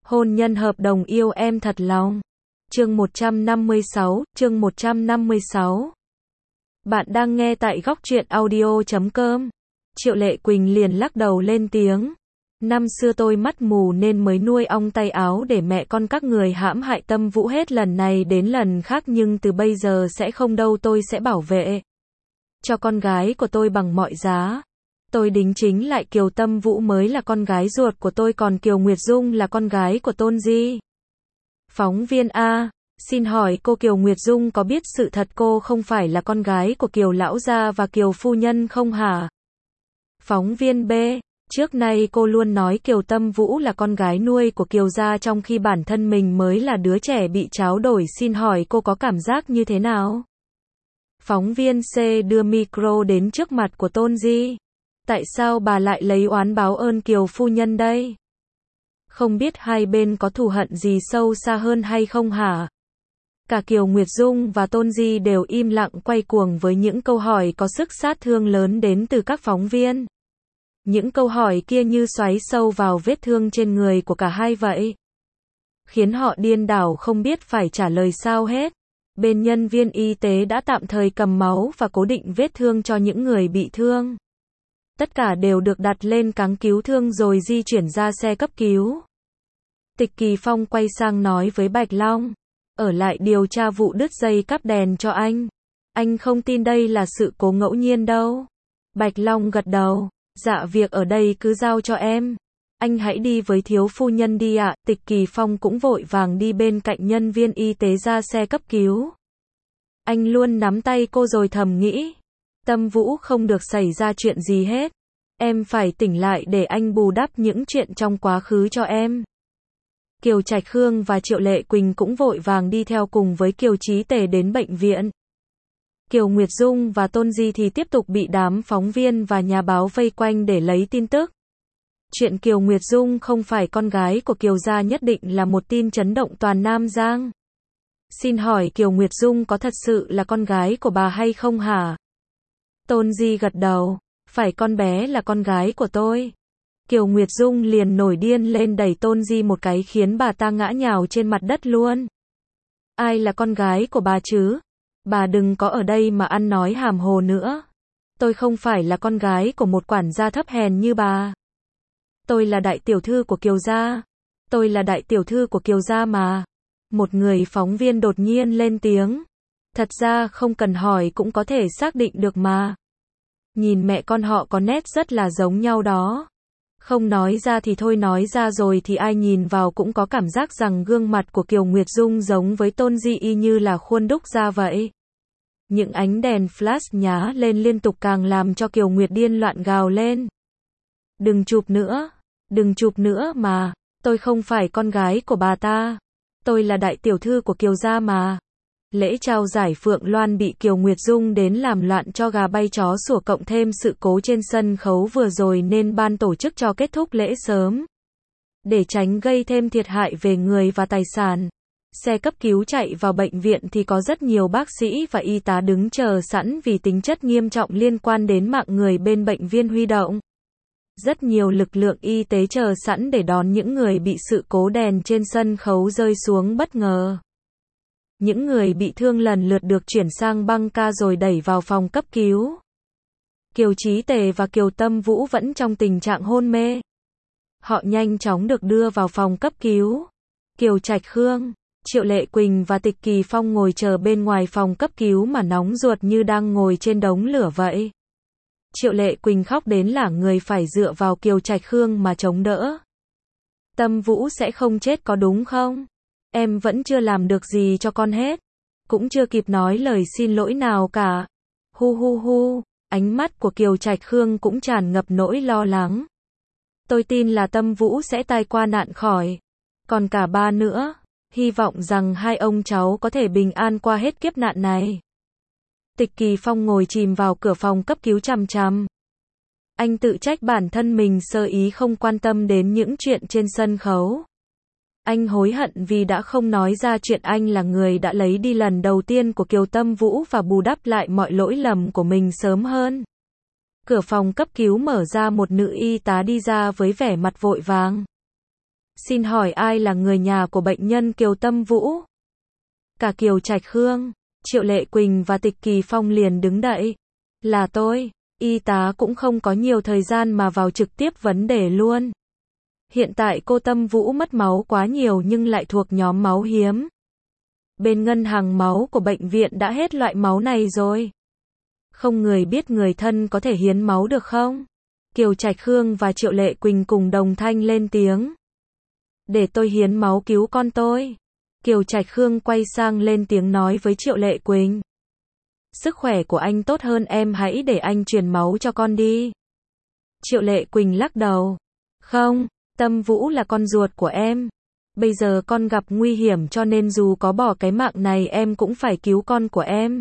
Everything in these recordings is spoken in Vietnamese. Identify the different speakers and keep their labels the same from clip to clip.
Speaker 1: Hôn nhân hợp đồng yêu em thật lòng. Chương 156. Bạn đang nghe tại góc truyện audio.com. Triệu Lệ Quỳnh liền lắc đầu lên tiếng. Năm xưa tôi mắt mù nên mới nuôi ong tay áo để mẹ con các người hãm hại Tâm Vũ hết lần này đến lần khác, nhưng từ bây giờ sẽ không đâu, tôi sẽ bảo vệ cho con gái của tôi bằng mọi giá. Tôi đính chính lại, Kiều Tâm Vũ mới là con gái ruột của tôi, còn Kiều Nguyệt Dung là con gái của Tôn Di. Phóng viên A: Xin hỏi cô Kiều Nguyệt Dung có biết sự thật cô không phải là con gái của Kiều lão gia và Kiều phu nhân không hả? Phóng viên B: Trước nay cô luôn nói Kiều Tâm Vũ là con gái nuôi của Kiều gia, trong khi bản thân mình mới là đứa trẻ bị tráo đổi, xin hỏi cô có cảm giác như thế nào? Phóng viên C đưa micro đến trước mặt của Tôn Di. Tại sao bà lại lấy oán báo ơn Kiều phu nhân đây? Không biết hai bên có thù hận gì sâu xa hơn hay không hả? Cả Kiều Nguyệt Dung và Tôn Di đều im lặng quay cuồng với những câu hỏi có sức sát thương lớn đến từ các phóng viên. Những câu hỏi kia như xoáy sâu vào vết thương trên người của cả hai vậy, khiến họ điên đảo không biết phải trả lời sao hết. Bên nhân viên y tế đã tạm thời cầm máu và cố định vết thương cho những người bị thương. Tất cả đều được đặt lên cáng cứu thương rồi di chuyển ra xe cấp cứu. Tịch Kỳ Phong quay sang nói với Bạch Long: Ở lại điều tra vụ đứt dây cáp đèn cho anh. Anh không tin đây là sự cố ngẫu nhiên đâu. Bạch Long gật đầu: Dạ, việc ở đây cứ giao cho em. Anh hãy đi với thiếu phu nhân đi ạ. Tịch Kỳ Phong cũng vội vàng đi bên cạnh nhân viên y tế ra xe cấp cứu. Anh luôn nắm tay cô rồi thầm nghĩ: Tâm Vũ không được xảy ra chuyện gì hết. Em phải tỉnh lại để anh bù đắp những chuyện trong quá khứ cho em. Kiều Trạch Khương và Triệu Lệ Quỳnh cũng vội vàng đi theo cùng với Kiều Chí Tề đến bệnh viện. Kiều Nguyệt Dung và Tôn Di thì tiếp tục bị đám phóng viên và nhà báo vây quanh để lấy tin tức. Chuyện Kiều Nguyệt Dung không phải con gái của Kiều gia nhất định là một tin chấn động toàn Nam Giang. Xin hỏi Kiều Nguyệt Dung có thật sự là con gái của bà hay không hả? Tôn Di gật đầu: Phải, con bé là con gái của tôi. Kiều Nguyệt Dung liền nổi điên lên đẩy Tôn Di một cái khiến bà ta ngã nhào trên mặt đất luôn. Ai là con gái của bà chứ? Bà đừng có ở đây mà ăn nói hàm hồ nữa. Tôi không phải là con gái của một quản gia thấp hèn như bà. Tôi là đại tiểu thư của Kiều gia. Tôi là đại tiểu thư của Kiều gia mà. Một người phóng viên đột nhiên lên tiếng. Thật ra không cần hỏi cũng có thể xác định được mà. Nhìn mẹ con họ có nét rất là giống nhau đó. Không nói ra thì thôi, nói ra rồi thì ai nhìn vào cũng có cảm giác rằng gương mặt của Kiều Nguyệt Dung giống với Tôn Di y như là khuôn đúc ra vậy. Những ánh đèn flash nhá lên liên tục càng làm cho Kiều Nguyệt điên loạn gào lên. Đừng chụp nữa. Đừng chụp nữa mà. Tôi không phải con gái của bà ta. Tôi là đại tiểu thư của Kiều gia mà. Lễ trao giải Phượng Loan bị Kiều Nguyệt Dung đến làm loạn cho gà bay chó sủa, cộng thêm sự cố trên sân khấu vừa rồi nên ban tổ chức cho kết thúc lễ sớm. Để tránh gây thêm thiệt hại về người và tài sản, xe cấp cứu chạy vào bệnh viện thì có rất nhiều bác sĩ và y tá đứng chờ sẵn vì tính chất nghiêm trọng liên quan đến mạng người bên bệnh viện huy động. Rất nhiều lực lượng y tế chờ sẵn để đón những người bị sự cố đèn trên sân khấu rơi xuống bất ngờ. Những người bị thương lần lượt được chuyển sang băng ca rồi đẩy vào phòng cấp cứu. Kiều Chí Tề và Kiều Tâm Vũ vẫn trong tình trạng hôn mê. Họ nhanh chóng được đưa vào phòng cấp cứu. Kiều Trạch Khương, Triệu Lệ Quỳnh và Tịch Kỳ Phong ngồi chờ bên ngoài phòng cấp cứu mà nóng ruột như đang ngồi trên đống lửa vậy. Triệu Lệ Quỳnh khóc đến lả người, phải dựa vào Kiều Trạch Khương mà chống đỡ. Tâm Vũ sẽ không chết có đúng không? Em vẫn chưa làm được gì cho con hết. Cũng chưa kịp nói lời xin lỗi nào cả. Hu hu hu. Ánh mắt của Kiều Trạch Khương cũng tràn ngập nỗi lo lắng. Tôi tin là Tâm Vũ sẽ tai qua nạn khỏi. Còn cả ba nữa. Hy vọng rằng hai ông cháu có thể bình an qua hết kiếp nạn này. Tịch Kỳ Phong ngồi chìm vào cửa phòng cấp cứu chằm chằm. Anh tự trách bản thân mình sơ ý không quan tâm đến những chuyện trên sân khấu. Anh hối hận vì đã không nói ra chuyện anh là người đã lấy đi lần đầu tiên của Kiều Tâm Vũ và bù đắp lại mọi lỗi lầm của mình sớm hơn. Cửa phòng cấp cứu mở ra, một nữ y tá đi ra với vẻ mặt vội vàng. Xin hỏi ai là người nhà của bệnh nhân Kiều Tâm Vũ? Cả Kiều Trạch Khương, Triệu Lệ Quỳnh và Tịch Kỳ Phong liền đứng dậy. Là tôi. Y tá cũng không có nhiều thời gian mà vào trực tiếp vấn đề luôn. Hiện tại cô Tâm Vũ mất máu quá nhiều nhưng lại thuộc nhóm máu hiếm. Bên ngân hàng máu của bệnh viện đã hết loại máu này rồi. Không người biết người thân có thể hiến máu được không? Kiều Trạch Khương và Triệu Lệ Quỳnh cùng đồng thanh lên tiếng. Để tôi hiến máu cứu con tôi. Kiều Trạch Khương quay sang lên tiếng nói với Triệu Lệ Quỳnh. Sức khỏe của anh tốt hơn em, hãy để anh truyền máu cho con đi. Triệu Lệ Quỳnh lắc đầu. Không, Tâm Vũ là con ruột của em. Bây giờ con gặp nguy hiểm cho nên dù có bỏ cái mạng này em cũng phải cứu con của em.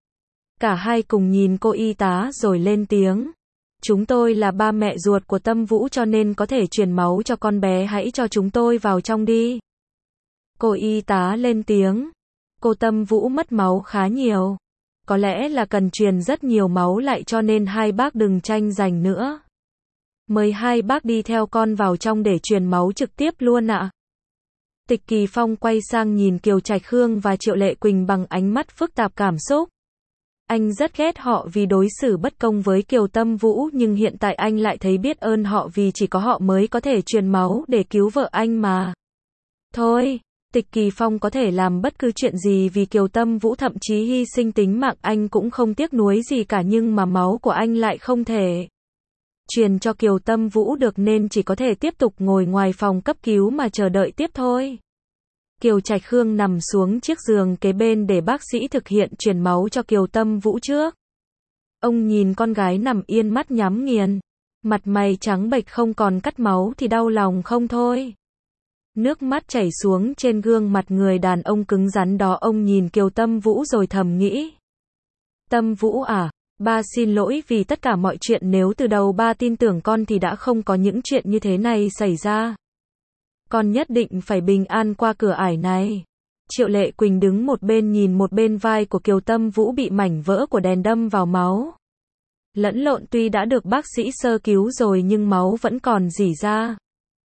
Speaker 1: Cả hai cùng nhìn cô y tá rồi lên tiếng. Chúng tôi là ba mẹ ruột của Tâm Vũ cho nên có thể truyền máu cho con bé, hãy cho chúng tôi vào trong đi. Cô y tá lên tiếng. Cô Tâm Vũ mất máu khá nhiều. Có lẽ là cần truyền rất nhiều máu lại cho nên hai bác đừng tranh giành nữa. Mời hai bác đi theo con vào trong để truyền máu trực tiếp luôn ạ. Tịch Kỳ Phong quay sang nhìn Kiều Trạch Khương và Triệu Lệ Quỳnh bằng ánh mắt phức tạp cảm xúc. Anh rất ghét họ vì đối xử bất công với Kiều Tâm Vũ nhưng hiện tại anh lại thấy biết ơn họ vì chỉ có họ mới có thể truyền máu để cứu vợ anh mà. Thôi, Tịch Kỳ Phong có thể làm bất cứ chuyện gì vì Kiều Tâm Vũ, thậm chí hy sinh tính mạng anh cũng không tiếc nuối gì cả, nhưng mà máu của anh lại không thể truyền cho Kiều Tâm Vũ được nên chỉ có thể tiếp tục ngồi ngoài phòng cấp cứu mà chờ đợi tiếp thôi. Kiều Trạch Khương nằm xuống chiếc giường kế bên để bác sĩ thực hiện truyền máu cho Kiều Tâm Vũ trước. Ông nhìn con gái nằm yên mắt nhắm nghiền, mặt mày trắng bệch không còn cắt máu thì đau lòng không thôi. Nước mắt chảy xuống trên gương mặt người đàn ông cứng rắn đó, ông nhìn Kiều Tâm Vũ rồi thầm nghĩ. Tâm Vũ à, ba xin lỗi vì tất cả mọi chuyện, nếu từ đầu ba tin tưởng con thì đã không có những chuyện như thế này xảy ra. Con nhất định phải bình an qua cửa ải này. Triệu Lệ Quỳnh đứng một bên nhìn một bên, vai của Kiều Tâm Vũ bị mảnh vỡ của đèn đâm vào máu. Lẫn lộn, tuy đã được bác sĩ sơ cứu rồi nhưng máu vẫn còn rỉ ra.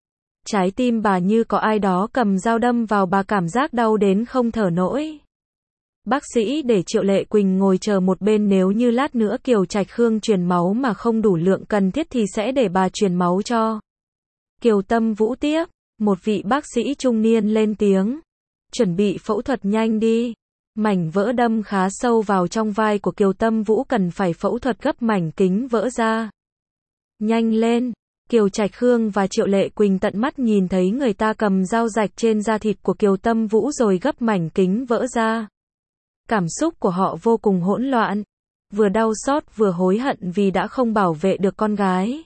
Speaker 1: Trái tim bà như có ai đó cầm dao đâm vào, bà cảm giác đau đến không thở nổi. Bác sĩ để Triệu Lệ Quỳnh ngồi chờ một bên, nếu như lát nữa Kiều Trạch Khương truyền máu mà không đủ lượng cần thiết thì sẽ để bà truyền máu cho Kiều Tâm Vũ tiếp. Một vị bác sĩ trung niên lên tiếng. Chuẩn bị phẫu thuật nhanh đi. Mảnh vỡ đâm khá sâu vào trong vai của Kiều Tâm Vũ, cần phải phẫu thuật gấp mảnh kính vỡ ra. Nhanh lên. Kiều Trạch Khương và Triệu Lệ Quỳnh tận mắt nhìn thấy người ta cầm dao rạch trên da thịt của Kiều Tâm Vũ rồi gấp mảnh kính vỡ ra. Cảm xúc của họ vô cùng hỗn loạn. Vừa đau xót vừa hối hận vì đã không bảo vệ được con gái.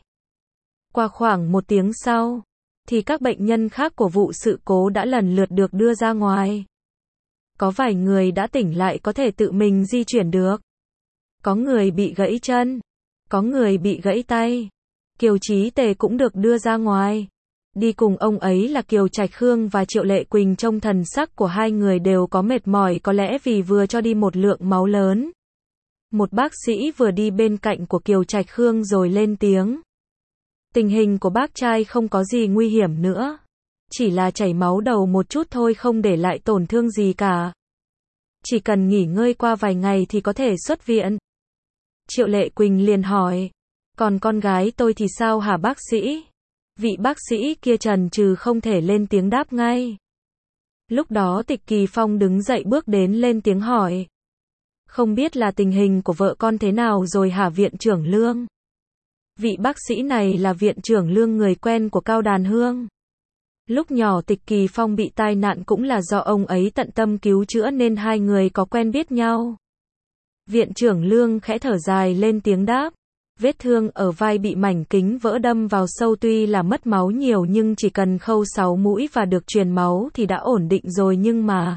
Speaker 1: Qua khoảng 1 tiếng sau, thì các bệnh nhân khác của vụ sự cố đã lần lượt được đưa ra ngoài. Có vài người đã tỉnh lại, có thể tự mình di chuyển được. Có người bị gãy chân. Có người bị gãy tay. Kiều Chí Tề cũng được đưa ra ngoài. Đi cùng ông ấy là Kiều Trạch Khương và Triệu Lệ Quỳnh, trông thần sắc của hai người đều có mệt mỏi, có lẽ vì vừa cho đi một lượng máu lớn. Một bác sĩ vừa đi bên cạnh của Kiều Trạch Khương rồi lên tiếng. Tình hình của bác trai không có gì nguy hiểm nữa. Chỉ là chảy máu đầu một chút thôi, không để lại tổn thương gì cả. Chỉ cần nghỉ ngơi qua vài ngày thì có thể xuất viện. Triệu Lệ Quỳnh liền hỏi. Còn con gái tôi thì sao hả bác sĩ? Vị bác sĩ kia chần chừ không thể lên tiếng đáp ngay. Lúc đó Tịch Kỳ Phong đứng dậy bước đến lên tiếng hỏi. Không biết là tình hình của vợ con thế nào rồi hả viện trưởng Lương? Vị bác sĩ này là viện trưởng Lương, người quen của Cao Đàn Hương. Lúc nhỏ Tịch Kỳ Phong bị tai nạn cũng là do ông ấy tận tâm cứu chữa nên hai người có quen biết nhau. Viện trưởng Lương khẽ thở dài lên tiếng đáp. Vết thương ở vai bị mảnh kính vỡ đâm vào sâu, tuy là mất máu nhiều nhưng chỉ cần khâu 6 mũi và được truyền máu thì đã ổn định rồi, nhưng mà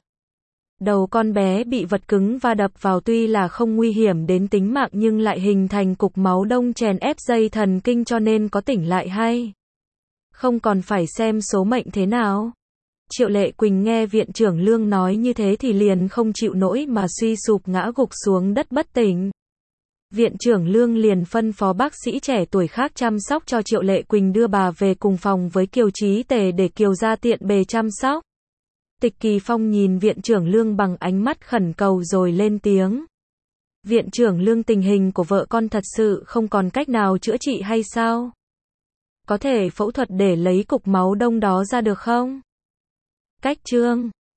Speaker 1: đầu con bé bị vật cứng va đập vào, tuy là không nguy hiểm đến tính mạng nhưng lại hình thành cục máu đông chèn ép dây thần kinh, cho nên có tỉnh lại hay không còn phải xem số mệnh thế nào. Triệu Lệ Quỳnh nghe viện trưởng Lương nói như thế thì liền không chịu nổi mà suy sụp ngã gục xuống đất bất tỉnh. Viện trưởng Lương liền phân phó bác sĩ trẻ tuổi khác chăm sóc cho Triệu Lệ Quỳnh, đưa bà về cùng phòng với Kiều Chí Tề để Kiều gia tiện bề chăm sóc. Tịch Kỳ Phong nhìn viện trưởng Lương bằng ánh mắt khẩn cầu rồi lên tiếng. Viện trưởng Lương, tình hình của vợ con thật sự không còn cách nào chữa trị hay sao? Có thể phẫu thuật để lấy cục máu đông đó ra được không? Cách Trương